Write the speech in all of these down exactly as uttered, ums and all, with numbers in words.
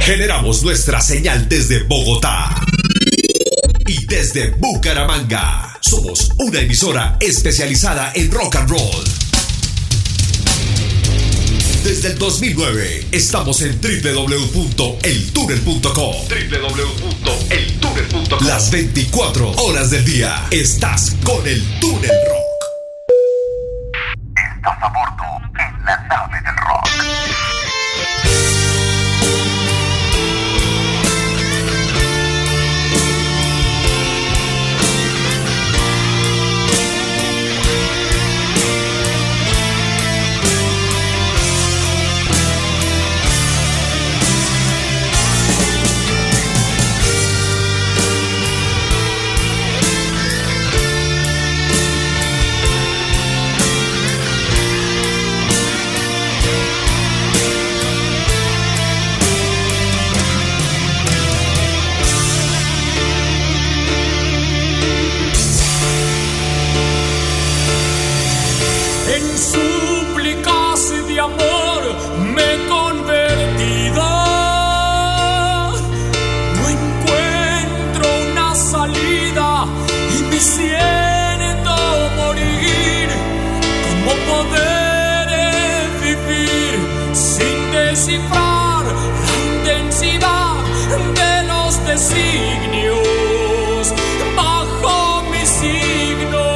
Generamos nuestra señal desde Bogotá y desde Bucaramanga. Somos una emisora especializada en rock and roll. Desde el dos mil nueve estamos en doble u doble u doble u punto el túnel punto com. doble u doble u doble u punto el túnel punto com. Las veinticuatro horas del día estás con el Túnel Rock. Estás a bordo en la nave del rock. En súplicas de amor me he convertido. No encuentro una salida y me siento morir. ¿Cómo poder vivir sin descifrar la intensidad de los designios bajo mi signo?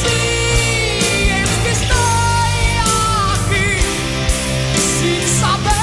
Saber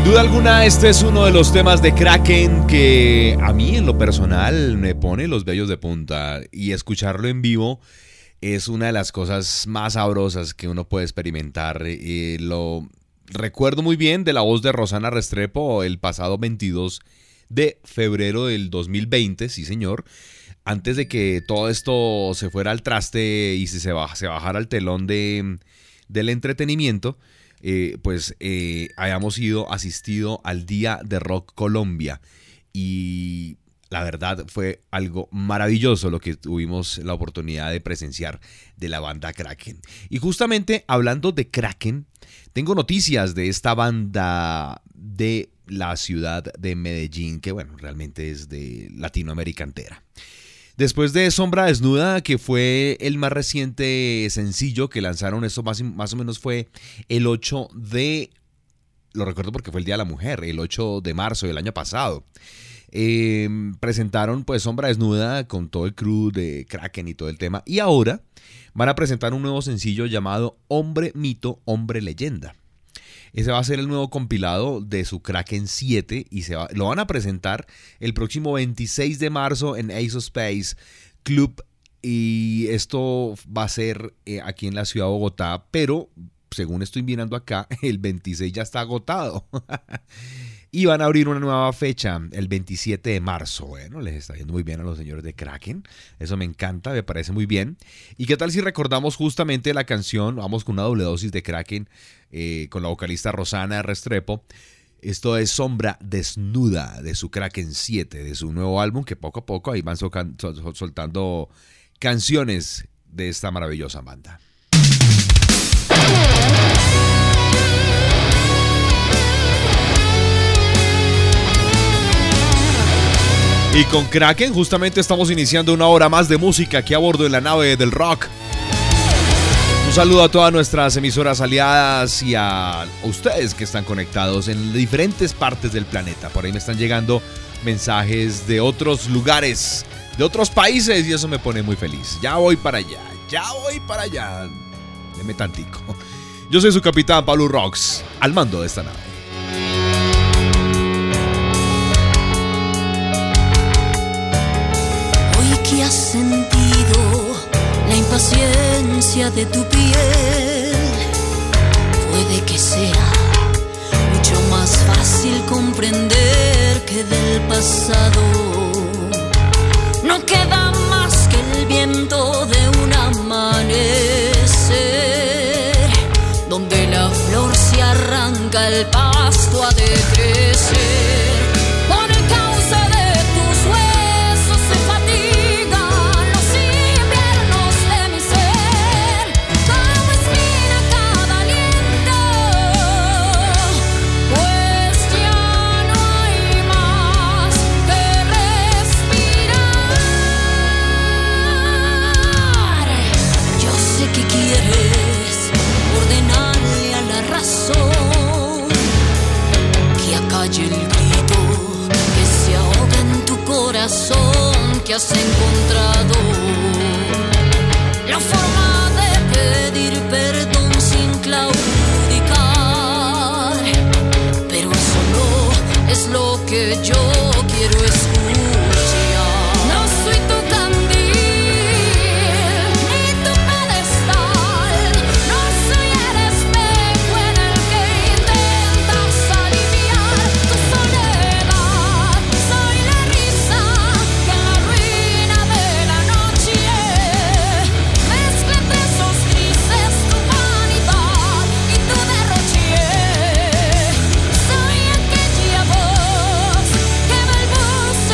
Sin duda alguna, este es uno de los temas de Kraken que a mí en lo personal me pone los vellos de punta, y escucharlo en vivo es una de las cosas más sabrosas que uno puede experimentar. Y lo recuerdo muy bien de la voz de Rosana Restrepo el pasado veintidós de febrero del dos mil veinte, sí señor, antes de que todo esto se fuera al traste y se, se bajara el telón de, del entretenimiento. Eh, pues eh, hayamos ido asistido al Día de Rock Colombia, y la verdad fue algo maravilloso lo que tuvimos la oportunidad de presenciar de la banda Kraken. Y justamente hablando de Kraken, tengo noticias de esta banda de la ciudad de Medellín, que bueno, realmente es de Latinoamérica entera. Después de Sombra Desnuda, que fue el más reciente sencillo que lanzaron, eso más, más o menos fue el ocho de... Lo recuerdo porque fue el Día de la Mujer, el ocho de marzo del año pasado. Eh, presentaron pues Sombra Desnuda con todo el crew de Kraken y todo el tema. Y ahora van a presentar un nuevo sencillo llamado Hombre Mito, Hombre Leyenda. Ese va a ser el nuevo compilado de su Kraken siete y se va, lo van a presentar el próximo veintiséis de marzo en Ace of Space Club, y esto va a ser eh, aquí en la ciudad de Bogotá, pero según estoy mirando acá, el veintiséis ya está agotado. Y van a abrir una nueva fecha el veintisiete de marzo. Bueno, les está yendo muy bien a los señores de Kraken. Eso me encanta, me parece muy bien. ¿Y qué tal si recordamos justamente la canción? Vamos con una doble dosis de Kraken eh, con la vocalista Rosana Restrepo. Esto es Sombra Desnuda de su Kraken siete, de su nuevo álbum, que poco a poco ahí van solcan, sol, soltando canciones de esta maravillosa banda. Y con Kraken justamente estamos iniciando una hora más de música aquí a bordo de la nave del rock. Un saludo a todas nuestras emisoras aliadas y a ustedes que están conectados en diferentes partes del planeta. Por ahí me están llegando mensajes de otros lugares, de otros países, y eso me pone muy feliz. Ya voy para allá, ya voy para allá. Deme tantico. Yo soy su capitán Pablo Rocks, al mando de esta nave. ¿Qué has sentido? La impaciencia de tu piel. Puede que sea mucho más fácil comprender que del pasado no queda más que el viento de un amanecer, donde la flor se arranca, el pasto ha de crecer. El grito que se ahoga en tu corazón, que has encontrado la forma de pedir perdón sin claudicar. Pero eso no es lo que yo quiero escuchar. No soy tu candil ni tu pedestal, no soy el espejo en el que intentas aliviar tu soledad. Soy la risa que en la ruina de la noche mezcla entre esos grises tu vanidad y tu derroche. Soy aquella voz que balbucea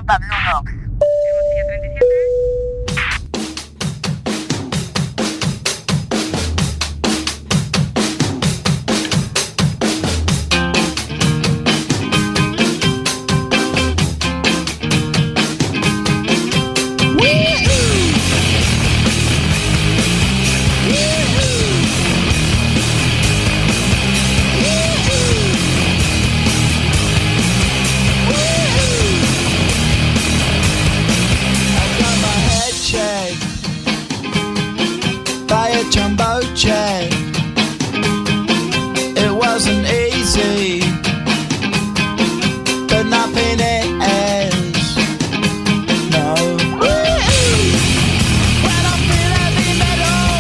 Pablo Rox. Jumbo jet. It wasn't easy, but nothing is. No. When I feel heavy metal,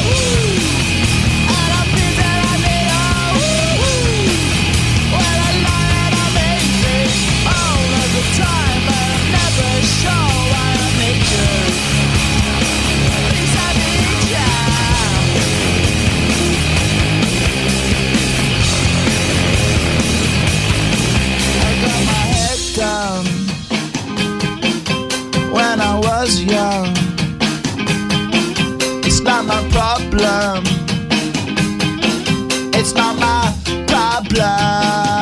and I feel that I need a. When I lie and I'm easy all of the time, but I'm never sure why I need you. Things I need you. Down when I was young, it's not my problem. It's not my problem.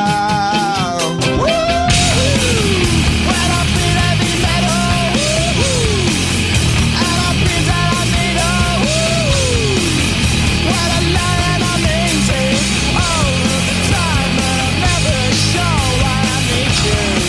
When I feel heavy metal, and I feel that I need a. When I lie and I'm easy all of the time, but I'm never sure why I need you.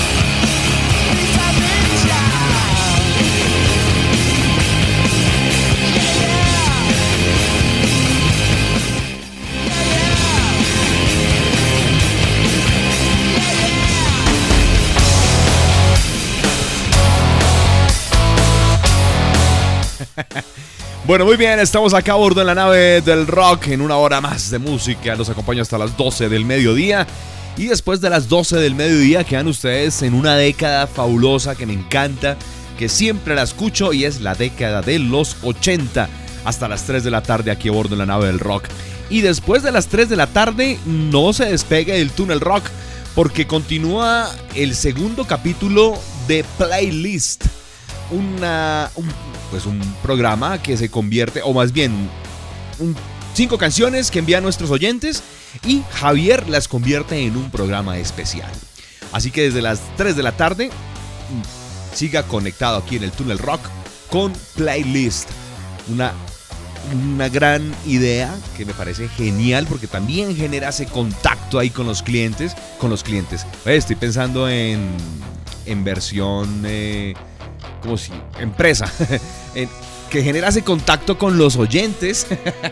Bueno, muy bien, estamos acá a bordo en la nave del rock en una hora más de música. Los acompaño hasta las doce del mediodía. Y después de las doce del mediodía quedan ustedes en una década fabulosa que me encanta, que siempre la escucho, y es la década de los ochenta. Hasta las tres de la tarde aquí a bordo en la nave del rock. Y después de las tres de la tarde no se despegue del túnel rock, porque continúa el segundo capítulo de Playlist. Una, un, pues un programa que se convierte, o más bien un, cinco canciones que envían nuestros oyentes, y Javier las convierte en un programa especial. Así que desde las tres de la tarde siga conectado aquí en el túnel rock con Playlist. Una, una gran idea que me parece genial, porque también genera ese contacto ahí con los clientes. Con los clientes. Estoy pensando en, en versión... Eh, como si empresa, que genera ese contacto con los oyentes.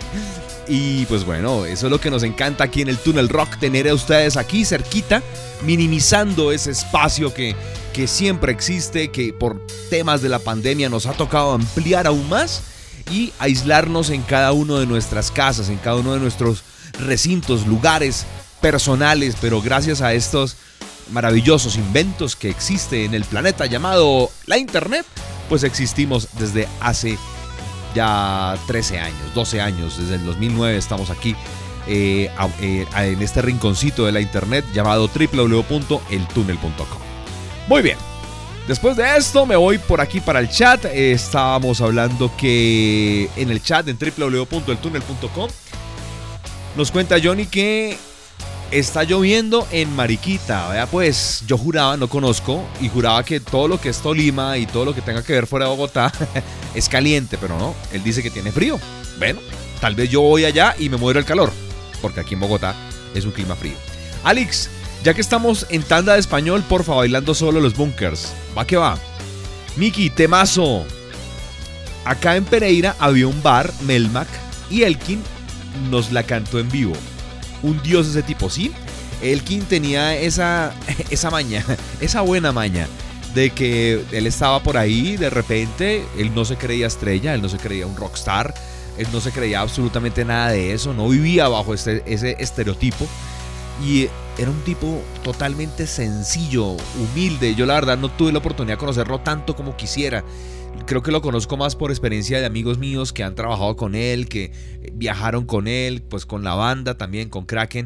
Y pues bueno, eso es lo que nos encanta aquí en el Túnel Rock, tener a ustedes aquí cerquita, minimizando ese espacio que, que siempre existe, que por temas de la pandemia nos ha tocado ampliar aún más y aislarnos en cada uno de nuestras casas, en cada uno de nuestros recintos, lugares personales, pero gracias a estos maravillosos inventos que existe en el planeta llamado la internet, pues existimos desde hace ya trece años, doce años, desde el dos mil nueve estamos aquí eh, a, eh, en este rinconcito de la internet llamado doble u doble u doble u punto el túnel punto com. Muy bien, después de esto me voy por aquí para el chat. Eh, estábamos hablando que en el chat en doble u doble u doble u punto el túnel punto com nos cuenta Johnny que está lloviendo en Mariquita. Vea, pues yo juraba, no conozco, y juraba que todo lo que es Tolima y todo lo que tenga que ver fuera de Bogotá es caliente, pero no, él dice que tiene frío. Bueno, tal vez yo voy allá y me muero el calor, porque aquí en Bogotá es un clima frío. Alex, ya que estamos en tanda de español, porfa, bailando solo los bunkers. Va que va. Miki, temazo. Acá en Pereira había un bar, Melmac, y Elkin nos la cantó en vivo. Un dios ese tipo, ¿sí? Elkin tenía esa, esa maña, esa buena maña, de que él estaba por ahí, de repente, él no se creía estrella, él no se creía un rockstar, él no se creía absolutamente nada de eso, no vivía bajo este, ese estereotipo, y era un tipo totalmente sencillo, humilde. Yo la verdad no tuve la oportunidad de conocerlo tanto como quisiera. Creo que lo conozco más por experiencia de amigos míos que han trabajado con él, que viajaron con él, pues con la banda también, con Kraken.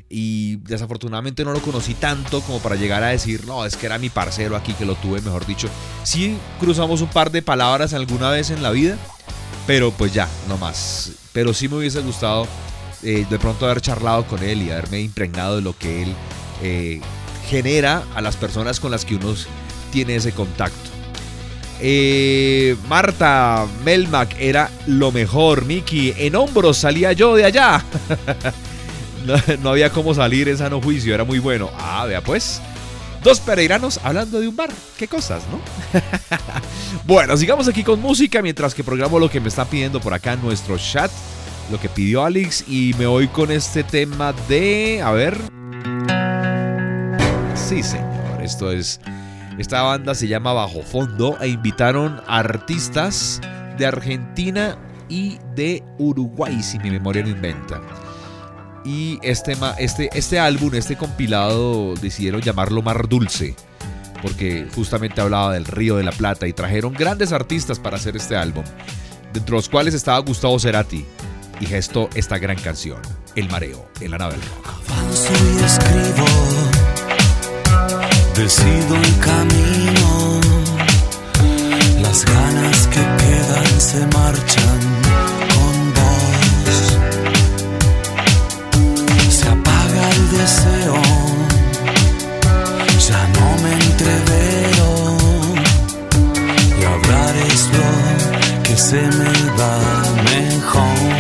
y desafortunadamente no lo conocí tanto como para llegar a decir, no, es que era mi parcero aquí, que lo tuve, mejor dicho. Sí cruzamos un par de palabras alguna vez en la vida, pero pues ya, no más. Pero sí me hubiese gustado eh, de pronto haber charlado con él y haberme impregnado de lo que él eh, genera a las personas con las que uno tiene ese contacto. Eh, Marta Melmac era lo mejor, Miki. En hombros salía yo de allá. no, no había cómo salir en sano juicio, era muy bueno. Ah, vea pues. Dos pereiranos hablando de un bar. Qué cosas, ¿no? Bueno, sigamos aquí con música mientras que programo lo que me está pidiendo por acá en nuestro chat. Lo que pidió Alex. Y me voy con este tema de... A ver. Sí, señor. Esto es... Esta banda se llama Bajo Fondo e invitaron a artistas de Argentina y de Uruguay, si mi memoria no inventa. Y este, este, este álbum, este compilado, decidieron llamarlo Mar Dulce, porque justamente hablaba del Río de la Plata y trajeron grandes artistas para hacer este álbum, dentro de los cuales estaba Gustavo Cerati y gestó esta gran canción, El Mareo, en la nave del rock. Avanzo y escribo, decido el camino, las ganas que quedan se marchan con vos. Se apaga el deseo, ya no me entrevero, y hablar es lo que se me da mejor.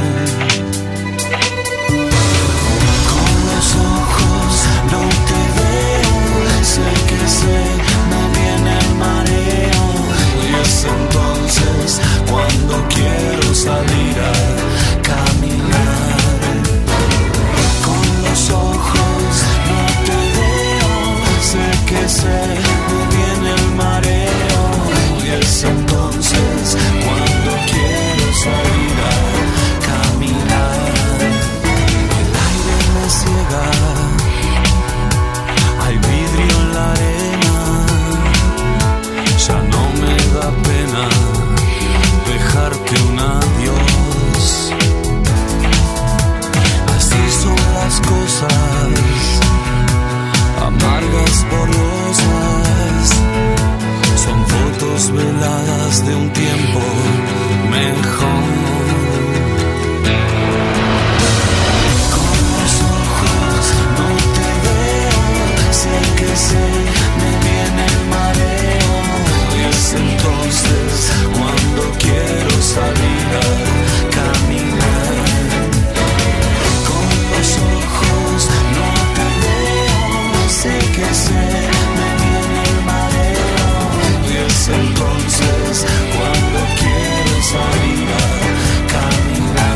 Con los ojos no te veo, sé que se me viene el mareo, y es entonces cuando quiero salir a caminar. Con los ojos no te veo, sé que se me viene el mareo, y es entonces cuando quiero salir a caminar. El aire me ciega, hay vidrio en la arena, ya no me da pena dejarte un adiós. Así son las cosas, amargas, borrosas, son fotos veladas de un tiempo mejor. Con los ojos no te veo, sé que se me viene el mareo, y es entonces cuando quiero salir a caminar. Con los ojos no te veo, sé que se me viene el mareo, y es entonces cuando quiero salir a caminar.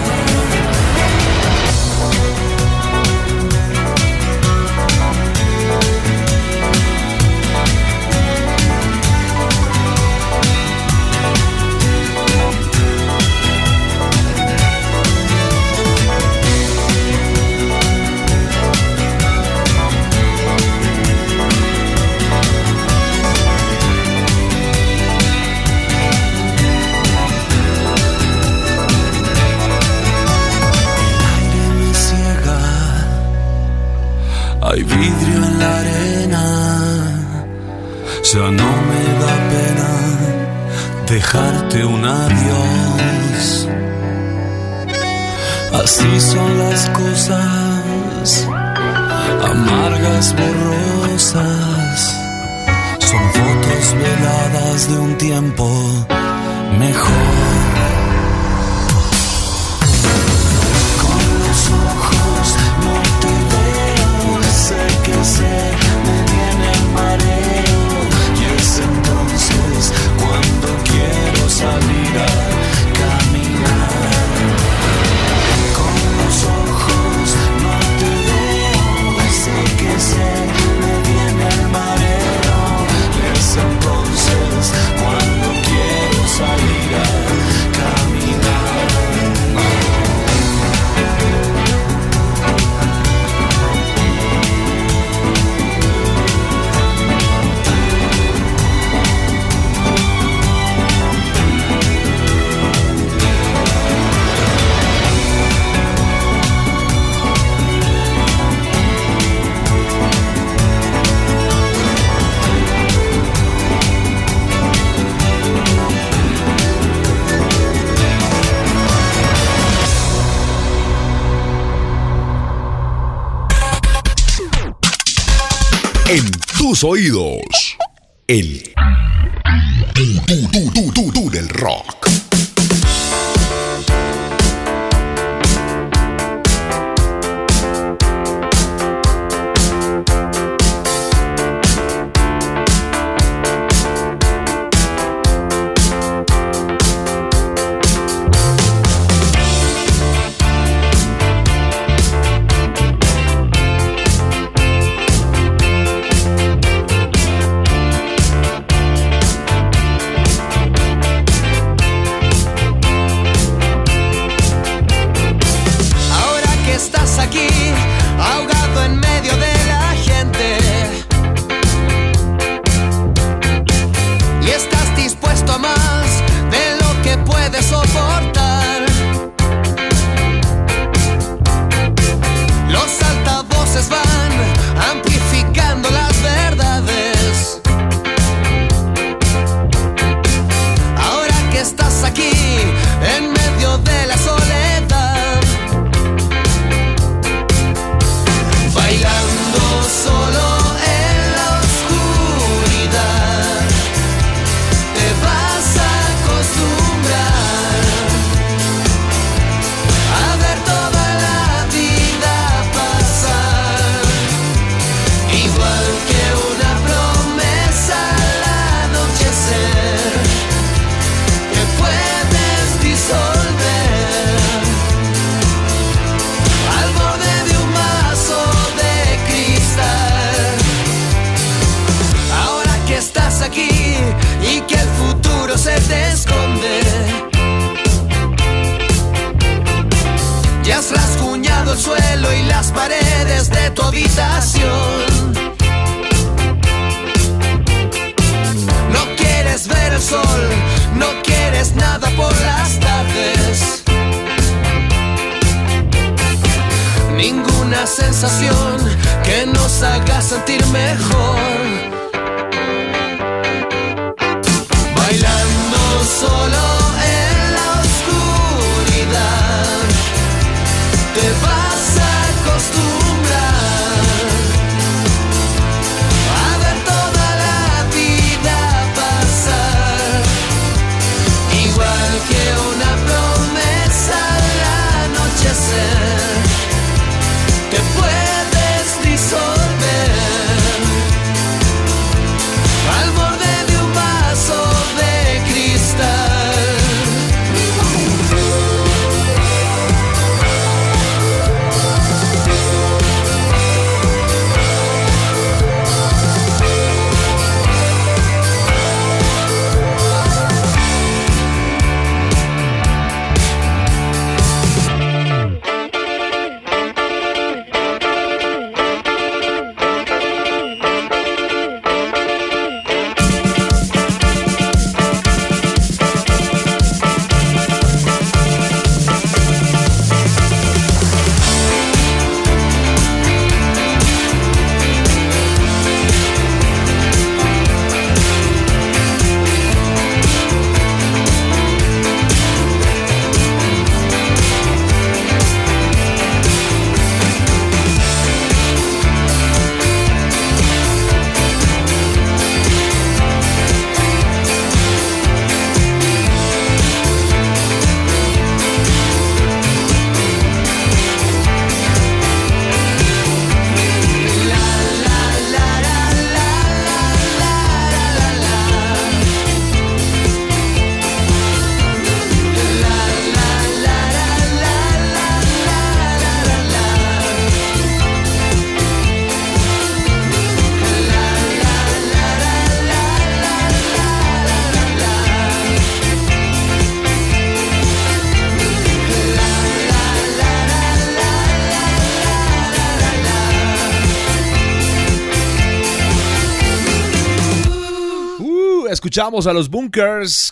Hay vidrio en la arena, ya no me da pena dejarte un adiós. Así son las cosas, amargas, borrosas, son fotos veladas de un tiempo mejor. Sé que se me viene el mareo, y es entonces cuando quiero salir a caminar. Con los ojos no te veo, sé que se me viene el mareo, y es entonces cuando quiero salir a caminar. En tus oídos. El tu, tu, tu, tu, tu del rock. Sensación que nos haga sentir mejor. Bailando solo en la oscuridad, te vas a acostumbrar a ver toda la vida pasar, igual que una promesa al anochecer. Te puedes disolver al borde de un vaso de cristal. Escuchamos a los Bunkers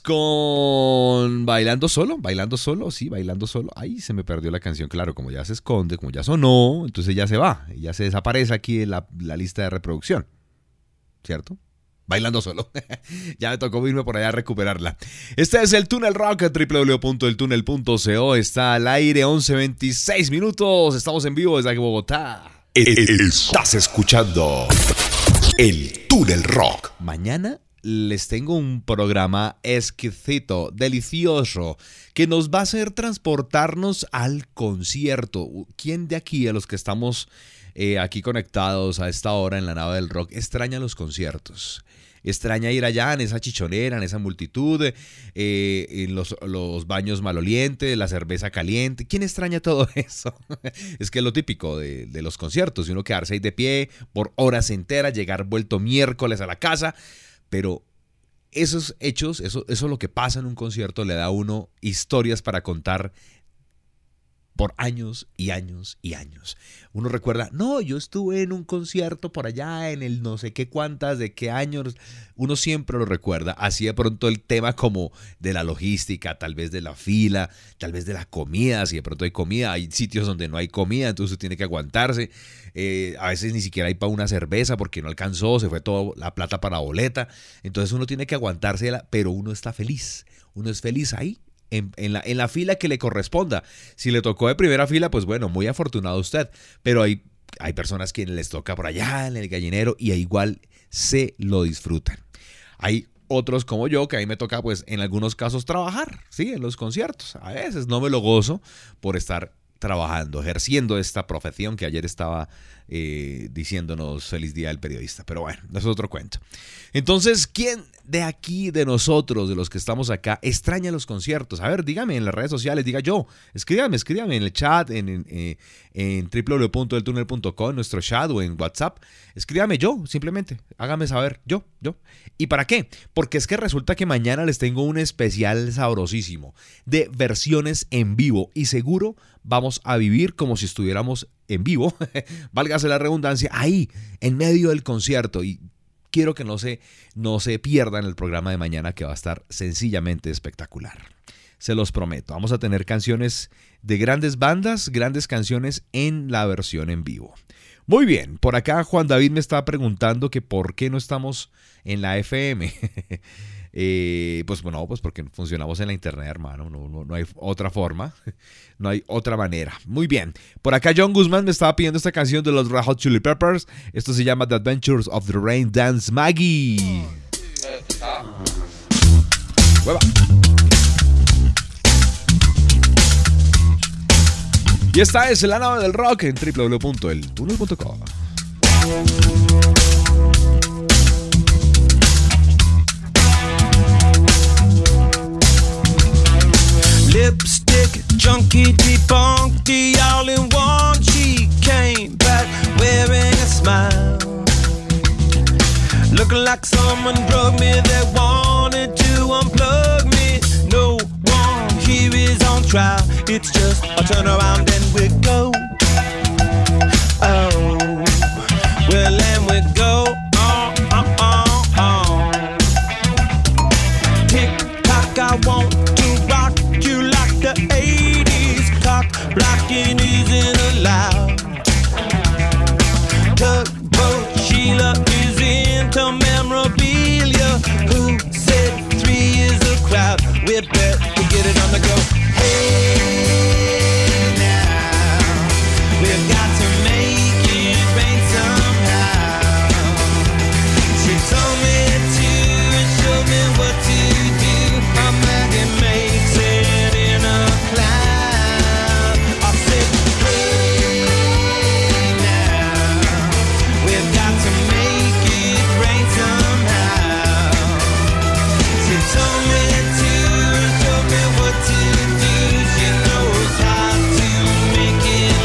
con Bailando Solo, Bailando Solo, sí, Bailando Solo. Ay, se me perdió la canción, claro, como ya se esconde, como ya sonó, entonces ya se va, ya se desaparece aquí en la, la lista de reproducción, ¿cierto? Bailando Solo. Ya me tocó irme por allá a recuperarla. Este es el Túnel Rock, doble u doble u doble u punto el túnel punto co. Está al aire, once veintiséis minutos. Estamos en vivo desde aquí, Bogotá. Estás escuchando El Túnel Rock. Mañana les tengo un programa exquisito, delicioso, que nos va a hacer transportarnos al concierto. ¿Quién de aquí, a los que estamos eh, aquí conectados a esta hora en la nave del rock, extraña los conciertos? Extraña ir allá en esa chichonera, en esa multitud, eh, en los, los baños malolientes, la cerveza caliente. ¿Quién extraña todo eso? Es que es lo típico de, de los conciertos, uno quedarse ahí de pie por horas enteras, llegar vuelto miércoles a la casa. Pero esos hechos, eso, eso es lo que pasa en un concierto, le da a uno historias para contar por años y años y años. Uno recuerda, no, yo estuve en un concierto por allá en el no sé qué cuántas, de qué años. Uno siempre lo recuerda. Así de pronto el tema como de la logística, tal vez de la fila, tal vez de la comida. Si de pronto hay comida, hay sitios donde no hay comida, entonces uno tiene que aguantarse. Eh, a veces ni siquiera hay para una cerveza porque no alcanzó, se fue toda la plata para boleta. Entonces uno tiene que aguantarse, pero uno está feliz. Uno es feliz ahí. En, en, la, en la fila que le corresponda. Si le tocó de primera fila, pues bueno, muy afortunado usted. Pero hay, hay personas que les toca por allá en el gallinero y igual se lo disfrutan. Hay otros como yo que a mí me toca, pues en algunos casos trabajar, sí, en los conciertos. A veces no me lo gozo por estar trabajando, ejerciendo esta profesión que ayer estaba eh, diciéndonos feliz día del periodista. Pero bueno, eso es otro cuento. Entonces, ¿quién de aquí, de nosotros, de los que estamos acá, extraña los conciertos? A ver, dígame en las redes sociales, diga yo, escríbame, escríbame en el chat, en, en, en, en doble u doble u doble u punto el túnel punto com, en nuestro chat o en WhatsApp. Escríbame yo, simplemente, hágame saber, yo, yo. ¿Y para qué? Porque es que resulta que mañana les tengo un especial sabrosísimo de versiones en vivo y seguro vamos a vivir como si estuviéramos en vivo, válgase la redundancia, ahí, en medio del concierto. Y quiero que no se, no se pierdan el programa de mañana, que va a estar sencillamente espectacular. Se los prometo. Vamos a tener canciones de grandes bandas, grandes canciones en la versión en vivo. Muy bien, por acá Juan David me estaba preguntando que por qué no estamos en la F M. eh, pues bueno, pues porque funcionamos en la internet, hermano. No, no, no hay otra forma, no hay otra manera. Muy bien, por acá John Guzmán me estaba pidiendo esta canción de los Red Hot Chili Peppers. Esto se llama The Adventures of the Rain Dance Maggie. ¡Hueva! Y esta es la nave del rock en doble u doble u doble u punto el túnel punto com. Lipstick, junkie, debunky, all in one. She came back wearing a smile, looking like someone drugged me. They wanted to unplug me. No one here is on trial. It's just a turn around and we go. Oh, well, and we go on, on, on, on. Tick tock, I want to rock you like the eighties. Cock blocking isn't allowed. Tugboat Sheila is into memorabilia. Who said three is a crowd? We bet we get it on the go. Hey now, we've got to make it rain somehow. She told me to and showed me what to do. A maggot makes it in a cloud. I said, hey now, we've got to make it rain somehow. She told me to and showed me what to do. She knows how to make it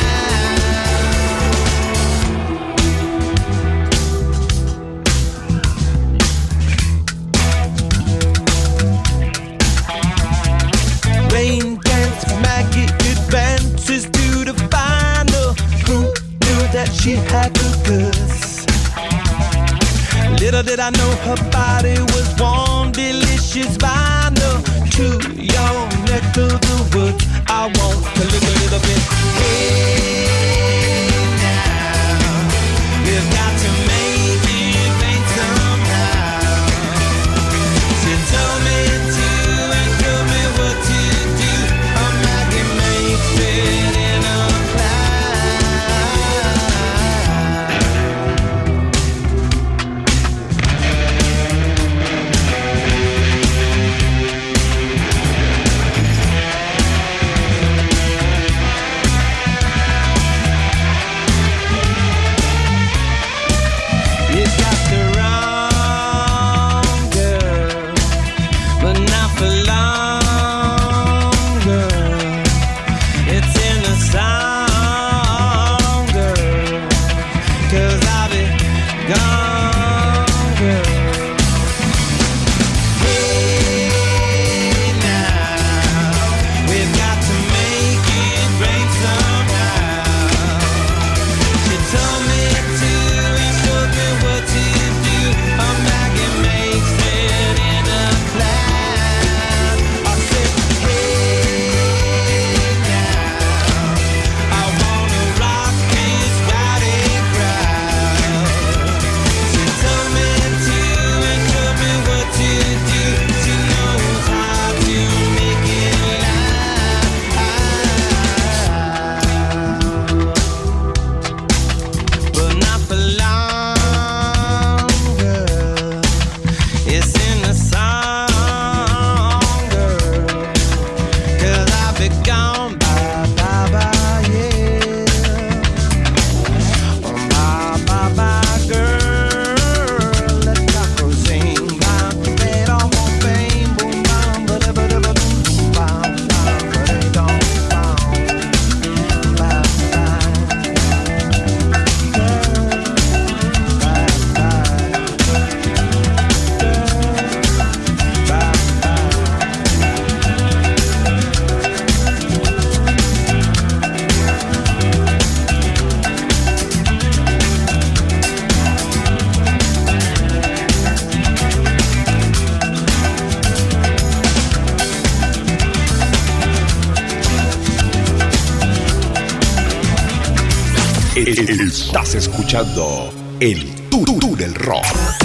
Rain dance, Maggie advances to the final. Who knew that she had the goods? Little did I know her body was warm, delicious vinyl. To your neck of the woods, I want to live a little bit. Hey now, we've got to make it rain somehow. She told me to and showed me what to do. A maggot makes it in a cloud. Estás escuchando el Túnel Rock.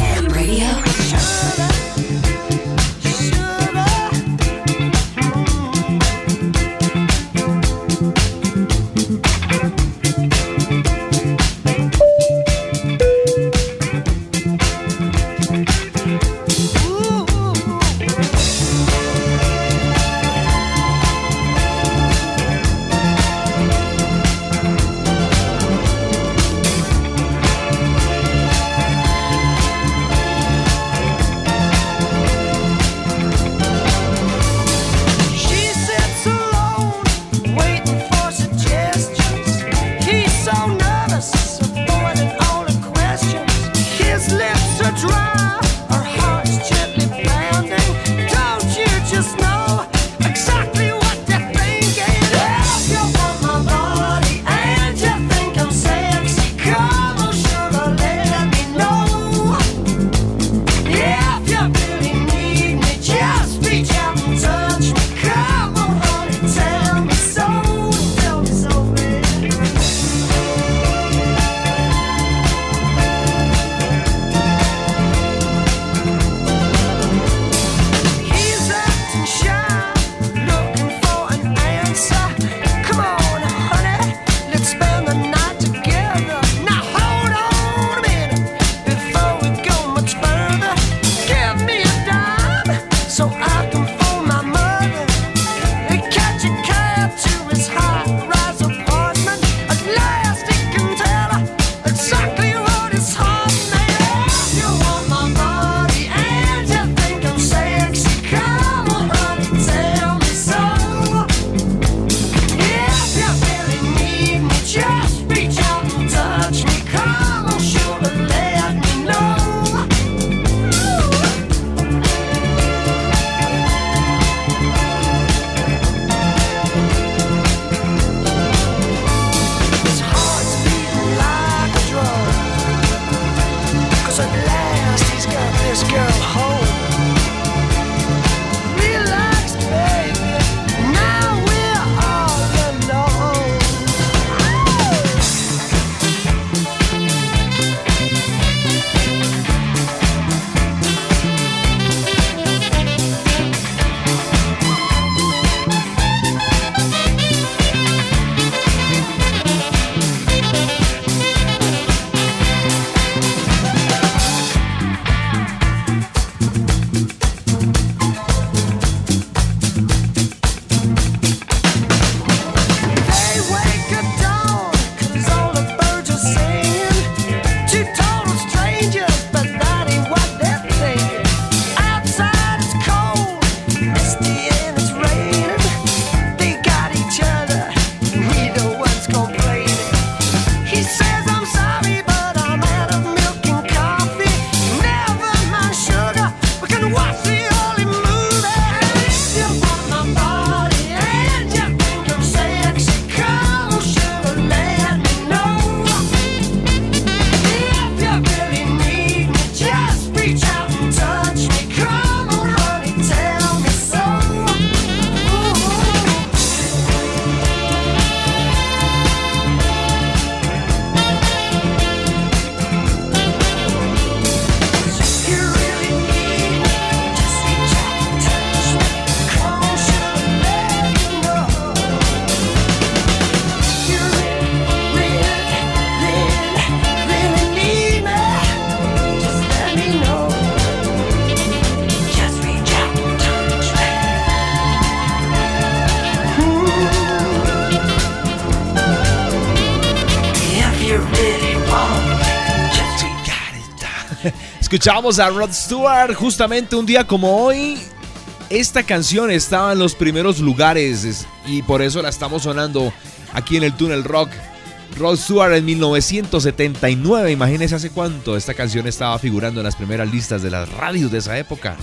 Escuchamos a Rod Stewart justamente un día como hoy. Esta canción estaba en los primeros lugares y por eso la estamos sonando aquí en el Túnel Rock. Rod Stewart en mil novecientos setenta y nueve, imagínense hace cuánto esta canción estaba figurando en las primeras listas de las radios de esa época.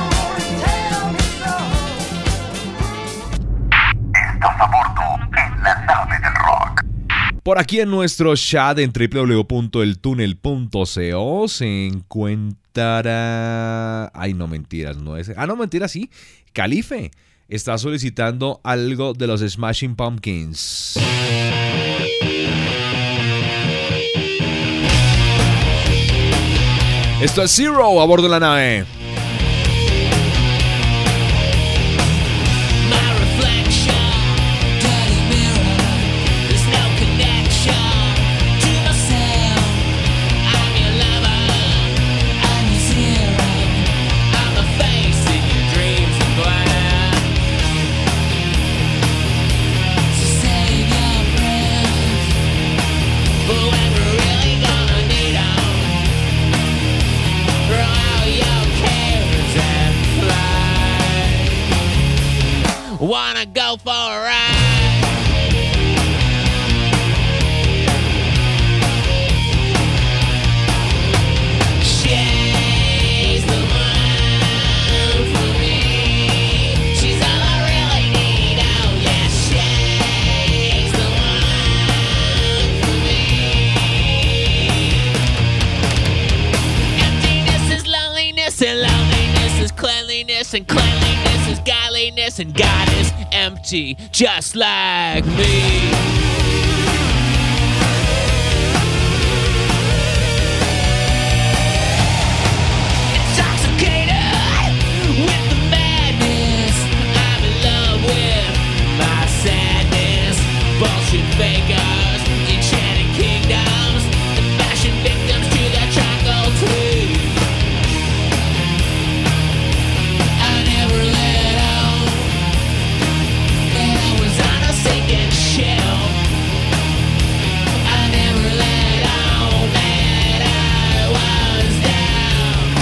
Estás a bordo en la nave del rock. Por aquí en nuestro chat en doble u doble u doble u punto el túnel punto co se encuentra... Ay, no, mentiras, no es... Ah, no, mentiras, sí. Calife está solicitando algo de los Smashing Pumpkins. Esto es Zero a bordo de la nave. Wanna go for a ride? She's the one for me. She's all I really need. Oh yeah, she's the one for me. Emptiness is loneliness, and loneliness is cleanliness, and cleanliness is godliness, and God is empty, just like me. Intoxicated with the madness, I'm in love with my sadness. Bullshit fakers, enchanted kingdoms, and fashion victims to their charcoal tree. I never let out, and I was on a sinking ship. I never let out, and I was down.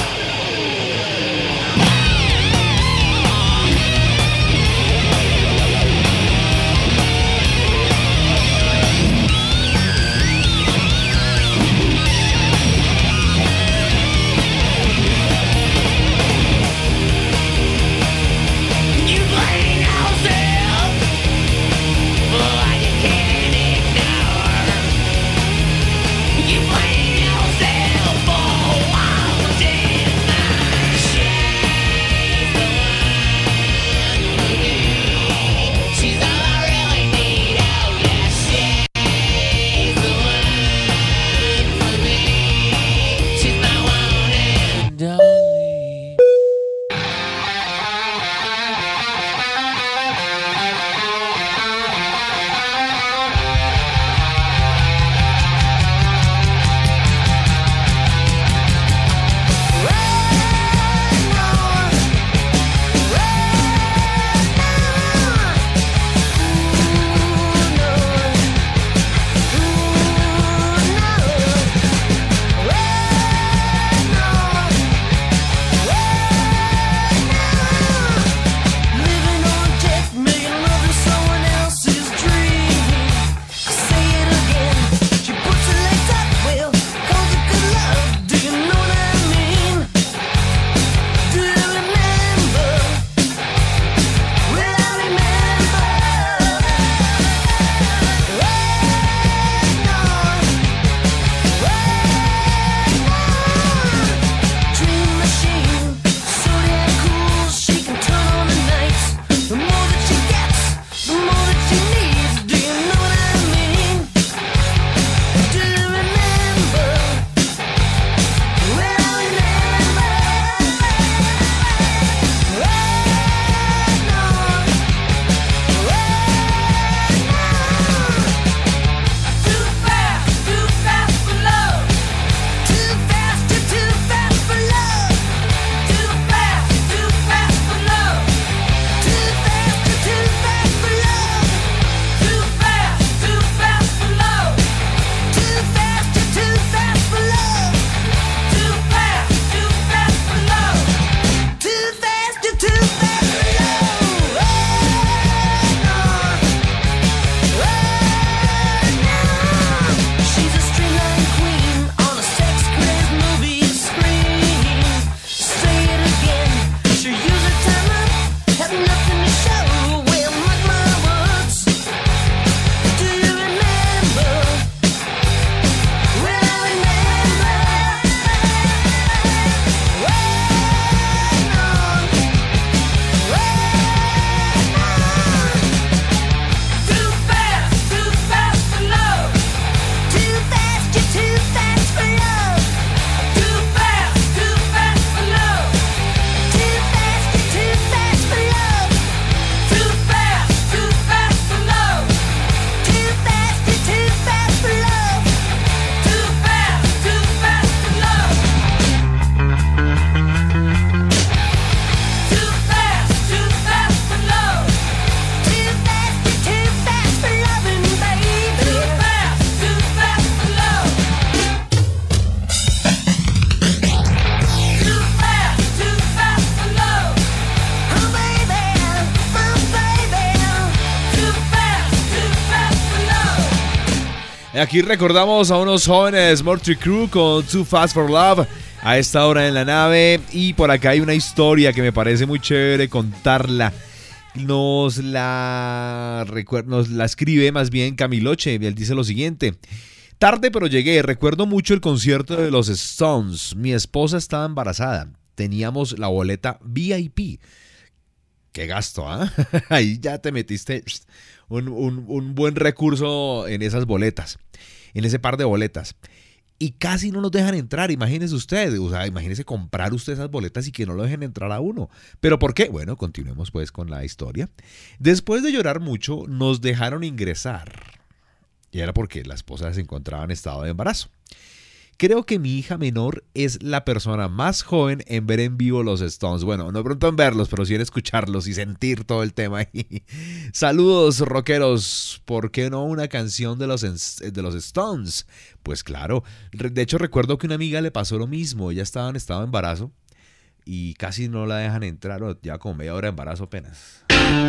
Aquí recordamos a unos jóvenes Motley Crue con Too Fast for Love a esta hora en la nave. Y por acá hay una historia que me parece muy chévere contarla. Nos la, recuer- nos la escribe más bien Camiloche. Él dice lo siguiente: tarde pero llegué, recuerdo mucho el concierto de los Stones. Mi esposa estaba embarazada, teníamos la boleta V I P. Qué gasto, ¿ah? ¿eh? Ahí ya te metiste un, un, un buen recurso en esas boletas, en ese par de boletas. Y casi no nos dejan entrar, imagínese usted. O sea, imagínese comprar usted esas boletas y que no lo dejen entrar a uno. ¿Pero por qué? Bueno, continuemos pues con la historia. Después de llorar mucho, nos dejaron ingresar. Y era porque la esposa se encontraba en estado de embarazo. Creo que mi hija menor es la persona más joven en ver en vivo los Stones. Bueno, no pronto en verlos, pero sí en escucharlos y sentir todo el tema ahí. Saludos, rockeros. ¿Por qué no una canción de los, de los Stones? Pues claro. De hecho, recuerdo que una amiga le pasó lo mismo. Ella estaba en estado de embarazo y casi no la dejan entrar. Ya como media hora de embarazo apenas.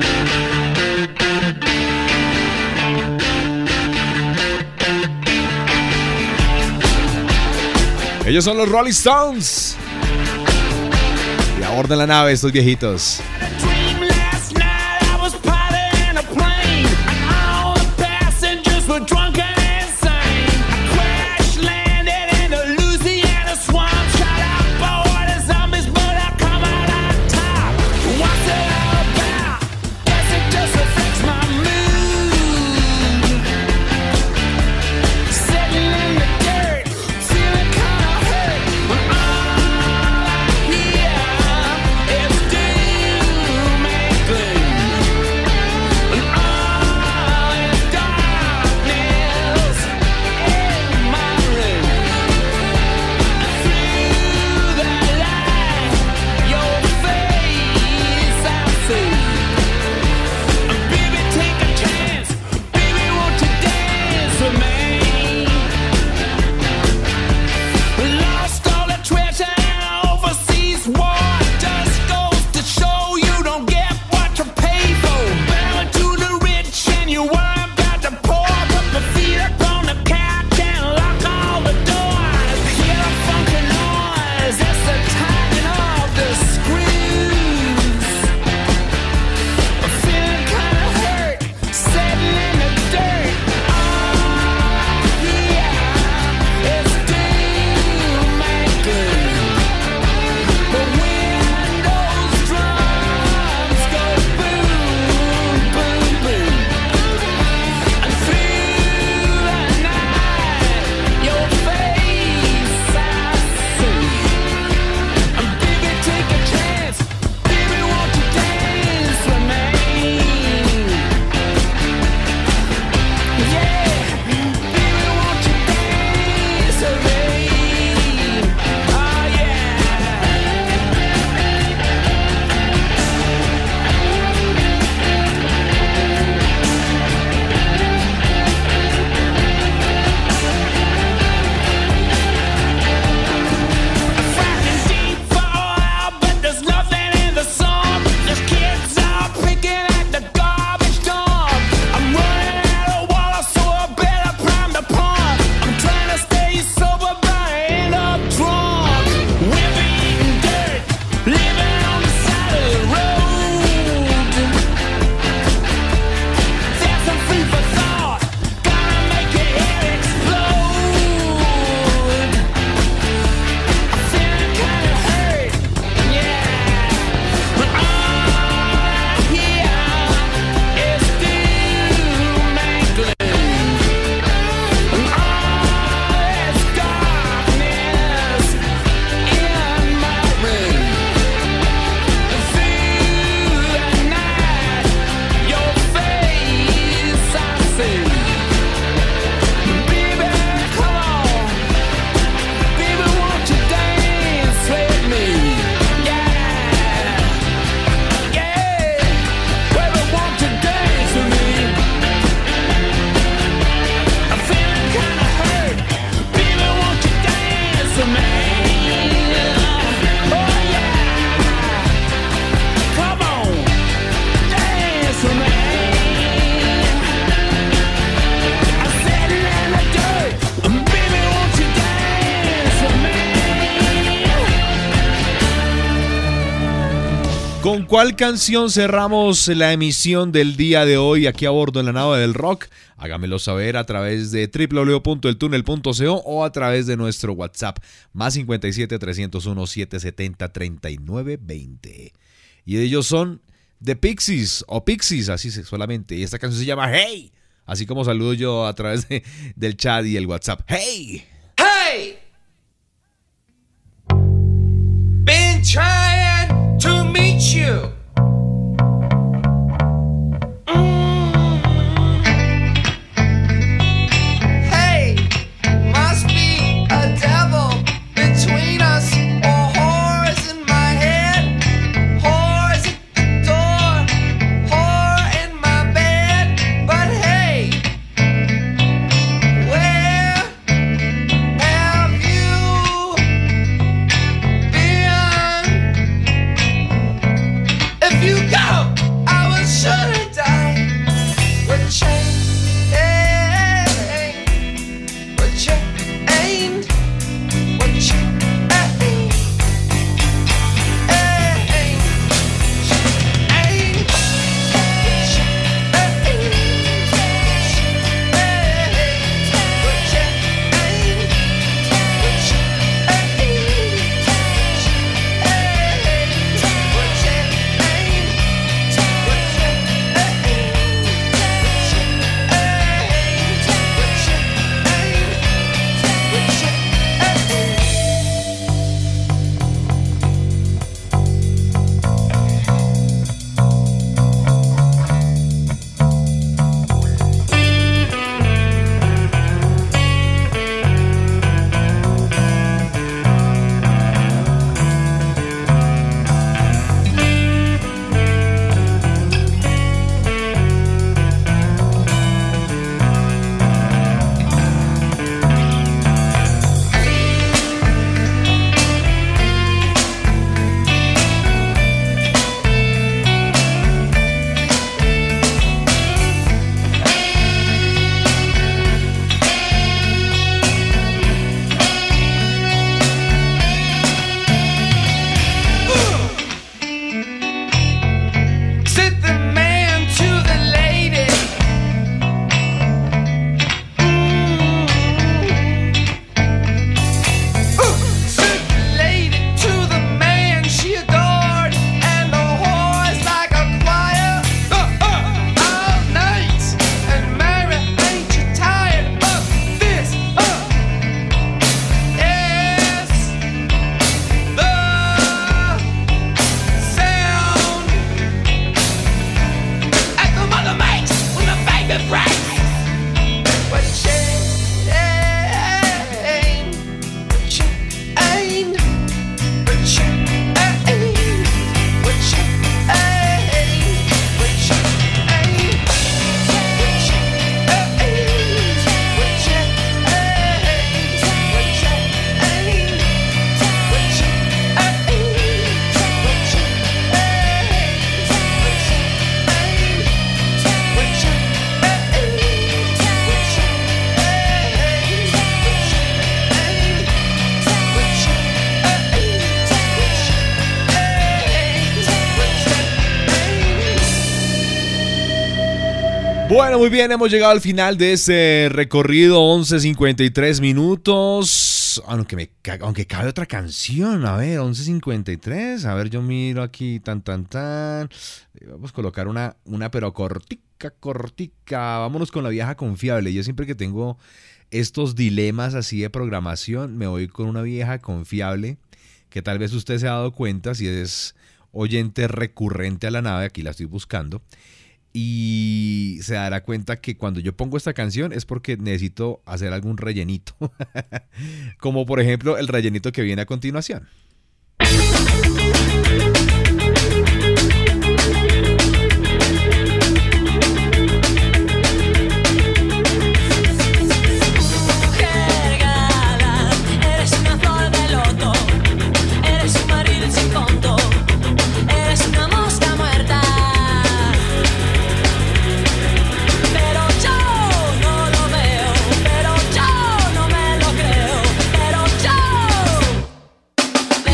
Ellos son los Rolling Stones. Y a bordo de la nave estos viejitos. So ¿Con cuál canción cerramos la emisión del día de hoy aquí a bordo en la nave del rock? Hágamelo saber a través de doble u doble u doble u punto el túnel punto co o a través de nuestro WhatsApp más cincuenta y siete, trescientos uno, setecientos setenta, treinta y nueve veinte. Y ellos son The Pixies o Pixies, así solamente. Y esta canción se llama Hey, así como saludo yo a través de, del chat y el WhatsApp. Hey, Hey! Been trying to meet you. Bueno, muy bien, hemos llegado al final de este recorrido, once cincuenta y tres minutos, aunque, me, aunque cabe otra canción, a ver, once cincuenta y tres, a ver, yo miro aquí, tan, tan, tan, vamos a colocar una, una pero cortica, cortica, vámonos con la vieja confiable. Yo siempre que tengo estos dilemas así de programación, me voy con una vieja confiable, que tal vez usted se ha dado cuenta, si es oyente recurrente a la nave, aquí la estoy buscando, y se dará cuenta que cuando yo pongo esta canción es porque necesito hacer algún rellenito. Como por ejemplo el rellenito que viene a continuación. Pero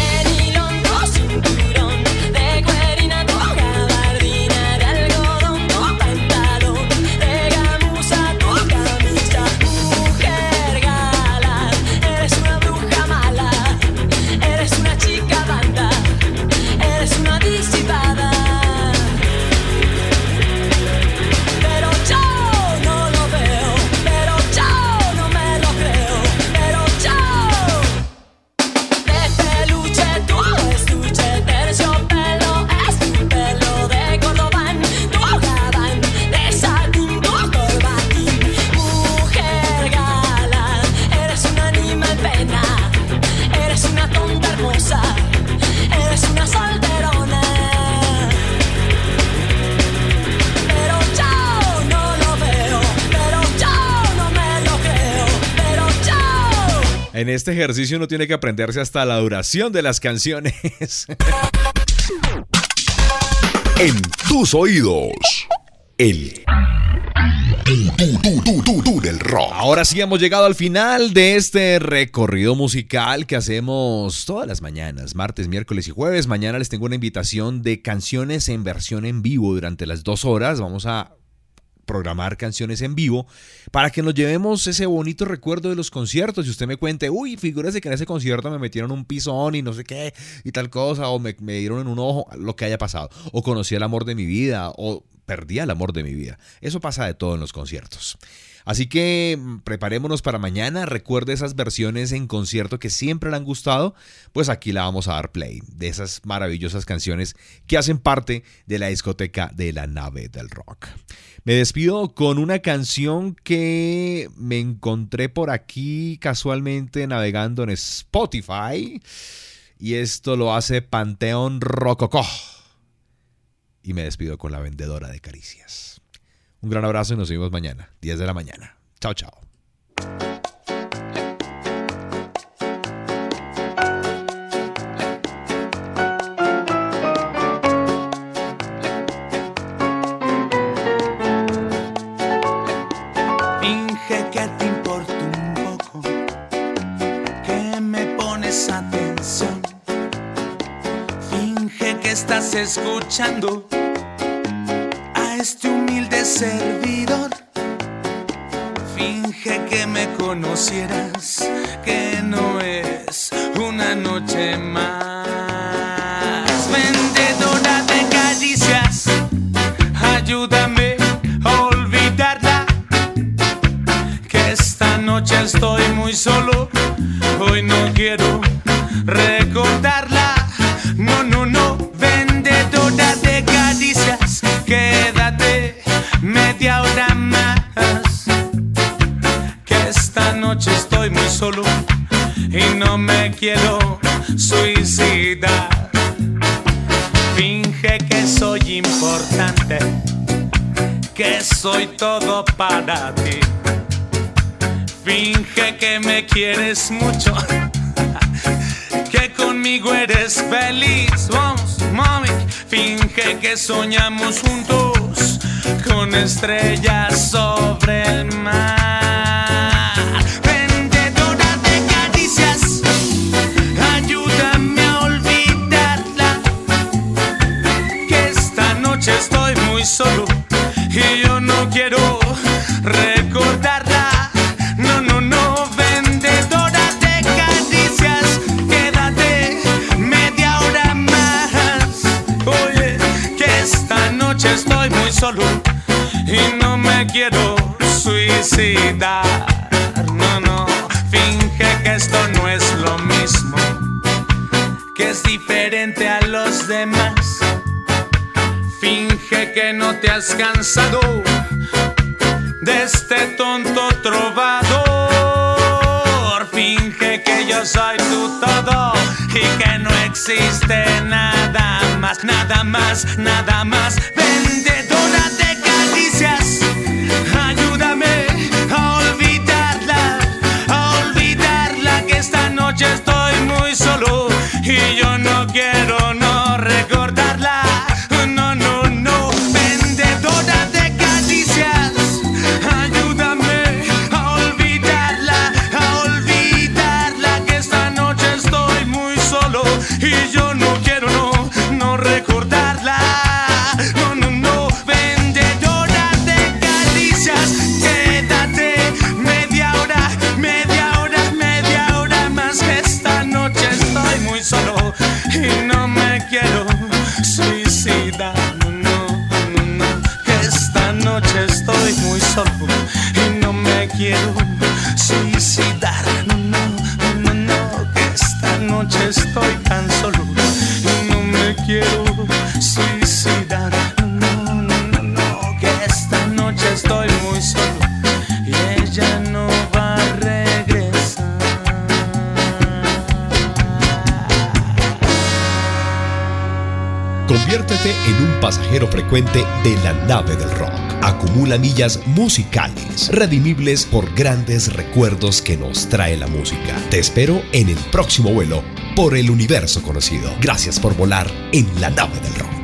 En este ejercicio uno tiene que aprenderse hasta la duración de las canciones. En tus oídos, el tu, tu, tu, tu, tu del rock. Ahora sí hemos llegado al final de este recorrido musical que hacemos todas las mañanas, martes, miércoles y jueves. Mañana les tengo una invitación de canciones en versión en vivo durante las dos horas. Vamos a programar canciones en vivo para que nos llevemos ese bonito recuerdo de los conciertos y usted me cuente, uy, figúrese que en ese concierto me metieron un pisón y no sé qué y tal cosa, o me, me dieron en un ojo, lo que haya pasado, o conocí el amor de mi vida, o perdí el amor de mi vida. Eso pasa de todo en los conciertos. Así que preparémonos para mañana. Recuerde esas versiones en concierto que siempre le han gustado, pues aquí la vamos a dar play, de esas maravillosas canciones que hacen parte de la discoteca de la nave del rock. Me despido con una canción que me encontré por aquí casualmente navegando en Spotify, y esto lo hace Panteón Rococó. Y me despido con La Vendedora de Caricias. Un gran abrazo y nos vemos mañana, diez de la mañana. Chao, chao. Finge que te importa un poco, que me pones atención. Finge que estás escuchando a este humilde servidor. Finge que me conocieras, que no es una noche más. Vendedora de caricias, ayúdame a olvidarla, que esta noche estoy muy solo. Hoy no quiero recordarla. No, no, no, vendedora de caricias, quédate media hora más, que esta noche estoy muy solo y no me quiero suicidar. Finge que soy importante, que soy todo para ti. Finge que me quieres mucho, que conmigo eres feliz. Vamos, mami. Finge que soñamos juntos con estrellas sobre el mar. Vendedora de caricias, ayúdame a olvidarla, que esta noche estoy muy solo y yo no quiero recordarla. No, no, no, vendedora de caricias, quédate media hora más. Oye, que esta noche estoy muy solo y no me quiero suicidar. No, no, finge que esto no es lo mismo, que es diferente a los demás. Finge que no te has cansado de este tonto trovador. Finge que yo soy tu todo y que no existe nada más, nada más, nada más. Vendedora de caricias, ayúdame a olvidarla, a olvidarla, que esta noche estoy muy solo y yo no quiero no recordarla. No, no, no, vendedora de caricias, ayúdame a olvidarla, a olvidarla, que esta noche estoy muy solo y yo no quiero no, no recordarla. No, no, no, vendedora de caricias, quédate media hora, media hora, media hora más, que esta noche estoy muy solo y no me quiero suicidar. No, no, no, no, que esta noche estoy muy solo y no me quiero suicidar. No, no, no, no, que esta noche estoy tan solo y no me quiero suicidar. No, no, no, no, que esta noche estoy muy solo y ella no va a regresar. Conviértete en un pasajero frecuente de la nave del rock. Acumula millas musicales, redimibles por grandes recuerdos que nos trae la música. Te espero en el próximo vuelo por el universo conocido. Gracias por volar en la nave del rock.